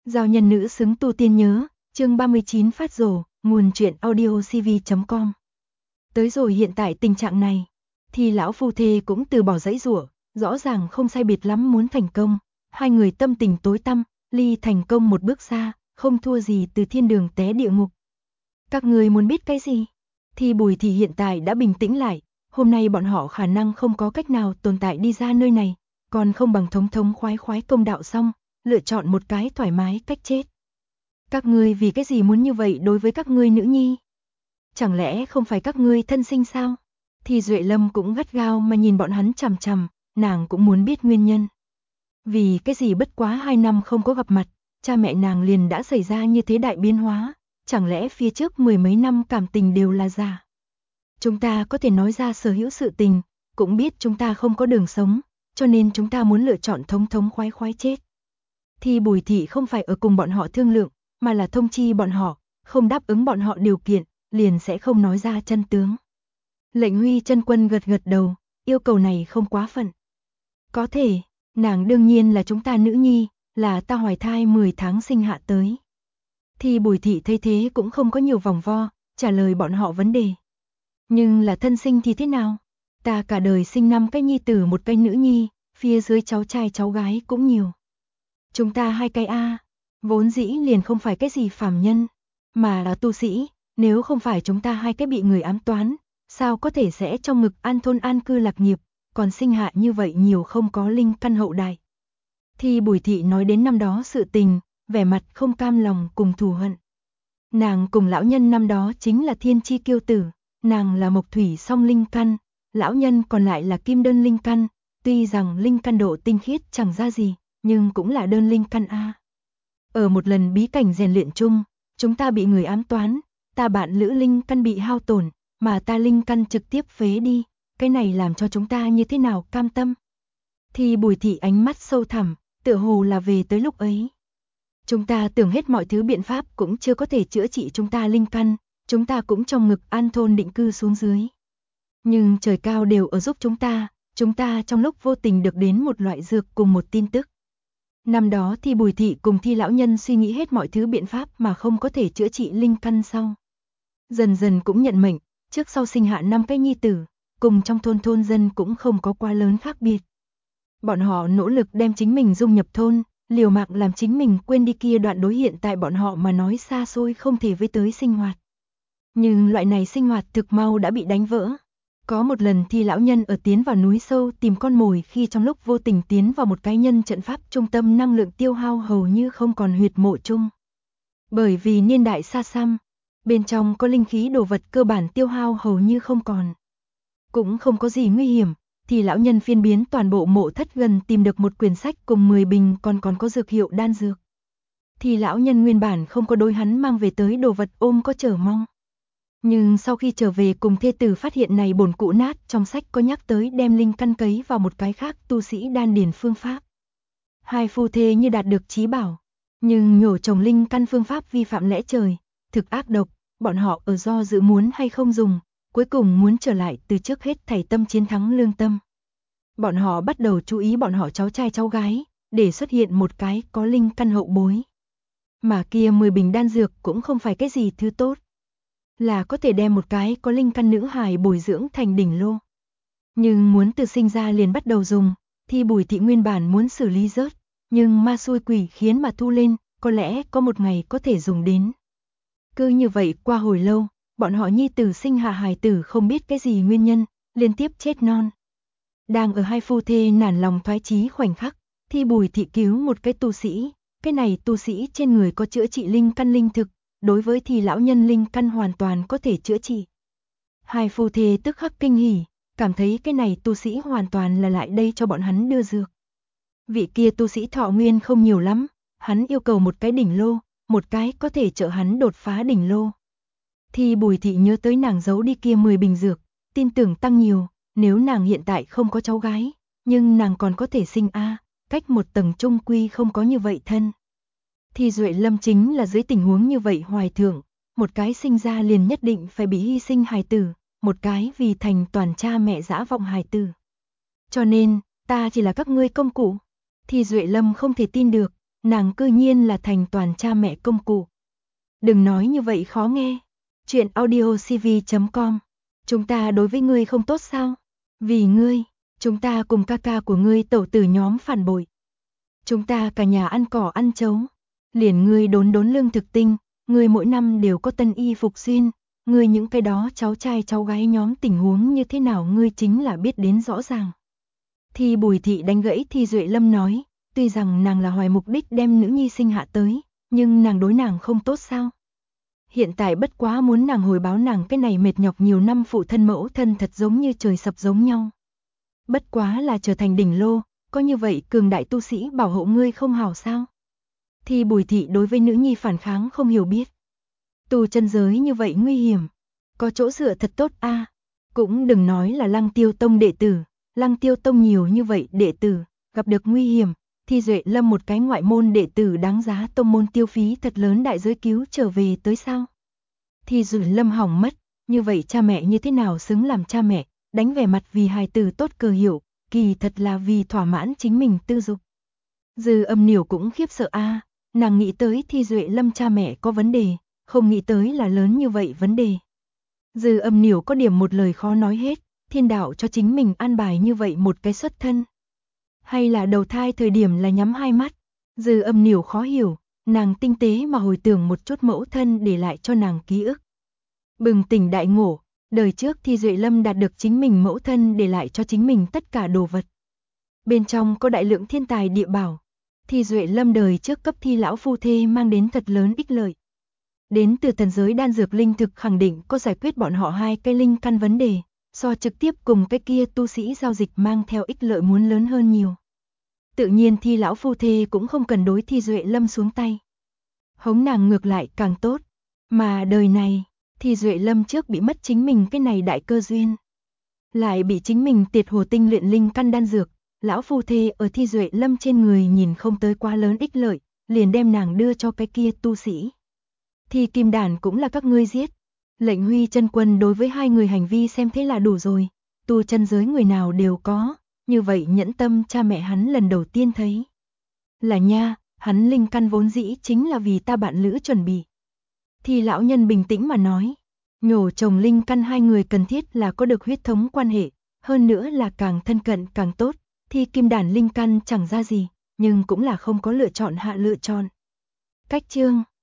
Giao nhân nữ xứng tu tiên nhớ, chương 39 phát rồ, nguồn truyện audio cv.com. Tới rồi hiện tại tình trạng này, thì lão phu thê cũng từ bỏ giãy giụa, rõ ràng không sai biệt lắm muốn thành công, hai người tâm tình tối tăm, ly thành công một bước xa, không thua gì từ thiên đường té địa ngục. Các người muốn biết cái gì? Thì Bùi Thị hiện tại đã bình tĩnh lại, hôm nay bọn họ khả năng không có cách nào tồn tại đi ra nơi này, còn không bằng thống thống khoái khoái công đạo xong, lựa chọn một cái thoải mái cách chết. Các ngươi vì cái gì muốn như vậy đối với các ngươi nữ nhi? Chẳng lẽ không phải các ngươi thân sinh sao? Thì Duệ Lâm cũng gắt gao mà nhìn bọn hắn chằm chằm, nàng cũng muốn biết nguyên nhân. Vì cái gì bất quá 2 năm không có gặp mặt, cha mẹ nàng liền đã xảy ra như thế đại biến hóa, chẳng lẽ phía trước 10 mấy năm cảm tình đều là giả? Chúng ta có thể nói ra sở hữu sự tình, cũng biết chúng ta không có đường sống, cho nên chúng ta muốn lựa chọn thống thống khoái khoái chết. Thì Bùi Thị không phải ở cùng bọn họ thương lượng, mà là thông chi bọn họ, không đáp ứng bọn họ điều kiện, liền sẽ không nói ra chân tướng. Lệnh Huy Chân Quân gật gật đầu, yêu cầu này không quá phận. Có thể, nàng đương nhiên là chúng ta nữ nhi, là ta hoài thai 10 tháng sinh hạ tới. Thì Bùi Thị thấy thế cũng không có nhiều vòng vo, trả lời bọn họ vấn đề. Nhưng là thân sinh thì thế nào? Ta cả đời sinh 5 cái nhi tử một cái nữ nhi, phía dưới cháu trai cháu gái cũng nhiều. Chúng ta 2 cái A, vốn dĩ liền không phải cái gì phàm nhân, mà là tu sĩ, nếu không phải chúng ta 2 cái bị người ám toán, sao có thể sẽ trong ngực an thôn an cư lạc nghiệp, còn sinh hạ như vậy nhiều không có linh căn hậu đại. Thì Bùi Thị nói đến năm đó sự tình, vẻ mặt không cam lòng cùng thù hận. Nàng cùng lão nhân năm đó chính là thiên chi kiêu tử, nàng là mộc thủy song linh căn, lão nhân còn lại là kim đơn linh căn, tuy rằng linh căn độ tinh khiết chẳng ra gì, nhưng cũng là đơn linh căn A. Ở một lần bí cảnh rèn luyện chung, chúng ta bị người ám toán, ta bạn lữ linh căn bị hao tổn, mà ta linh căn trực tiếp phế đi, cái này làm cho chúng ta như thế nào cam tâm? Thì Bùi Thị ánh mắt sâu thẳm, tựa hồ là về tới lúc ấy. Chúng ta tưởng hết mọi thứ biện pháp cũng chưa có thể chữa trị chúng ta linh căn, chúng ta cũng trong ngực an thôn định cư xuống dưới. Nhưng trời cao đều ở giúp chúng ta trong lúc vô tình được đến một loại dược cùng một tin tức. Năm đó thì Bùi Thị cùng Thi lão nhân suy nghĩ hết mọi thứ biện pháp mà không có thể chữa trị linh căn sau. Dần dần cũng nhận mệnh, trước sau sinh hạ 5 cái nhi tử, cùng trong thôn dân cũng không có quá lớn khác biệt. Bọn họ nỗ lực đem chính mình dung nhập thôn, liều mạng làm chính mình quên đi kia đoạn đối hiện tại bọn họ mà nói xa xôi không thể với tới sinh hoạt. Nhưng loại này sinh hoạt thực mau đã bị đánh vỡ. Có một lần Thi lão nhân ở tiến vào núi sâu tìm con mồi khi trong lúc vô tình tiến vào một cái nhân trận pháp trung tâm năng lượng tiêu hao hầu như không còn huyệt mộ chung. Bởi vì niên đại xa xăm, bên trong có linh khí đồ vật cơ bản tiêu hao hầu như không còn. Cũng không có gì nguy hiểm, thì lão nhân phiên biến toàn bộ mộ thất gần tìm được một quyển sách cùng 10 bình còn có dược hiệu đan dược. Thì lão nhân nguyên bản không có đối hắn mang về tới đồ vật ôm có chờ mong. Nhưng sau khi trở về cùng thê tử phát hiện này bổn cũ nát trong sách có nhắc tới đem linh căn cấy vào một cái khác tu sĩ đan điền phương pháp. Hai phu thê như đạt được chí bảo, nhưng nhổ trồng linh căn phương pháp vi phạm lẽ trời, thực ác độc, bọn họ ở do dự muốn hay không dùng, cuối cùng muốn trở lại từ trước hết thảy tâm chiến thắng lương tâm. Bọn họ bắt đầu chú ý bọn họ cháu trai cháu gái, để xuất hiện một cái có linh căn hậu bối. Mà kia 10 bình đan dược cũng không phải cái gì thứ tốt, là có thể đem một cái có linh căn nữ hài bồi dưỡng thành đỉnh lô. Nhưng muốn từ sinh ra liền bắt đầu dùng, thì Bùi Thị nguyên bản muốn xử lý rớt, nhưng ma xui quỷ khiến mà thu lên, có lẽ có một ngày có thể dùng đến. Cứ như vậy qua hồi lâu, bọn họ nhi tử sinh hạ hài tử không biết cái gì nguyên nhân, liên tiếp chết non. Đang ở hai phu thê nản lòng thoái chí khoảnh khắc, thì Bùi Thị cứu một cái tu sĩ, cái này tu sĩ trên người có chữa trị linh căn linh thực, đối với thì lão nhân linh căn hoàn toàn có thể chữa trị. Hai phu thê tức khắc kinh hỉ, cảm thấy cái này tu sĩ hoàn toàn là lại đây cho bọn hắn đưa dược. Vị kia tu sĩ thọ nguyên không nhiều lắm, hắn yêu cầu một cái đỉnh lô, một cái có thể trợ hắn đột phá đỉnh lô. Thì Bùi Thị nhớ tới nàng giấu đi kia 10 bình dược, tin tưởng tăng nhiều, nếu nàng hiện tại không có cháu gái, nhưng nàng còn có thể sinh A, cách một tầng trung quy không có như vậy thân. Thì Duệ Lâm chính là dưới tình huống như vậy hoài thượng, một cái sinh ra liền nhất định phải bị hy sinh hài tử, một cái vì thành toàn cha mẹ dã vọng hài tử. Cho nên, ta chỉ là các ngươi công cụ. Thì Duệ Lâm không thể tin được, nàng cư nhiên là thành toàn cha mẹ công cụ. Đừng nói như vậy khó nghe. Chuyện audiocv.com. Chúng ta đối với ngươi không tốt sao? Vì ngươi, chúng ta cùng ca ca của ngươi tẩu tử nhóm phản bội. Chúng ta cả nhà ăn cỏ ăn trấu. Liền ngươi đốn lương thực tinh, ngươi mỗi năm đều có tân y phục xuyên, ngươi những cái đó cháu trai cháu gái nhóm tình huống như thế nào ngươi chính là biết đến rõ ràng. Thì Bùi Thị đánh gãy Thi Duệ Lâm nói, tuy rằng nàng là hoài mục đích đem nữ nhi sinh hạ tới, nhưng nàng đối nàng không tốt sao? Hiện tại bất quá muốn nàng hồi báo nàng cái này mệt nhọc nhiều năm phụ thân mẫu thân thật giống như trời sập giống nhau. Bất quá là trở thành đỉnh lô, có như vậy cường đại tu sĩ bảo hộ ngươi không hảo sao? Thì Bùi Thị đối với nữ nhi phản kháng không hiểu biết. Tu chân giới như vậy nguy hiểm, có chỗ dựa thật tốt a. Cũng đừng nói là Lăng Tiêu Tông đệ tử, Lăng Tiêu Tông nhiều như vậy đệ tử, gặp được nguy hiểm, Thi Duệ Lâm một cái ngoại môn đệ tử đáng giá tông môn tiêu phí thật lớn đại giới cứu trở về tới sao? Thi Duệ Lâm hỏng mất, như vậy cha mẹ như thế nào xứng làm cha mẹ, đánh vẻ mặt vì hài tử tốt cờ hiểu, kỳ thật là vì thỏa mãn chính mình tư dục. Dư Âm Niểu cũng khiếp sợ a, nàng nghĩ tới Thi Duệ Lâm cha mẹ có vấn đề, không nghĩ tới là lớn như vậy vấn đề. Dư Âm Niểu có điểm một lời khó nói hết, thiên đạo cho chính mình an bài như vậy một cái xuất thân. Hay là đầu thai thời điểm là nhắm hai mắt, Dư Âm Niểu khó hiểu, nàng tinh tế mà hồi tưởng một chút mẫu thân để lại cho nàng ký ức. Bừng tỉnh đại ngộ, đời trước Thi Duệ Lâm đạt được chính mình mẫu thân để lại cho chính mình tất cả đồ vật. Bên trong có đại lượng thiên tài địa bảo, Thi Duệ Lâm đời trước cấp Thi lão phu thê mang đến thật lớn ích lợi. Đến từ thần giới đan dược linh thực khẳng định có giải quyết bọn họ hai cái linh căn vấn đề, so trực tiếp cùng cái kia tu sĩ giao dịch mang theo ích lợi muốn lớn hơn nhiều. Tự nhiên Thi lão phu thê cũng không cần đối Thi Duệ Lâm xuống tay. Hống nàng ngược lại càng tốt, mà đời này, Thi Duệ Lâm trước bị mất chính mình cái này đại cơ duyên. Lại bị chính mình tiệt hồ tinh luyện linh căn đan dược, lão phu thê ở Thi Duệ Lâm trên người nhìn không tới quá lớn ích lợi, liền đem nàng đưa cho cái kia tu sĩ. Thì Kim Đản cũng là các ngươi giết. Lệnh Huy chân quân đối với hai người hành vi xem thế là đủ rồi, tu chân giới người nào đều có, như vậy nhẫn tâm cha mẹ hắn lần đầu tiên thấy. Là nha, hắn linh căn vốn dĩ chính là vì ta bạn lữ chuẩn bị. Thì lão nhân bình tĩnh mà nói, nhổ chồng linh căn hai người cần thiết là có được huyết thống quan hệ, hơn nữa là càng thân cận càng tốt, thì Kim Đản linh căn chẳng ra gì, nhưng cũng là không có lựa chọn hạ lựa chọn. Cách chương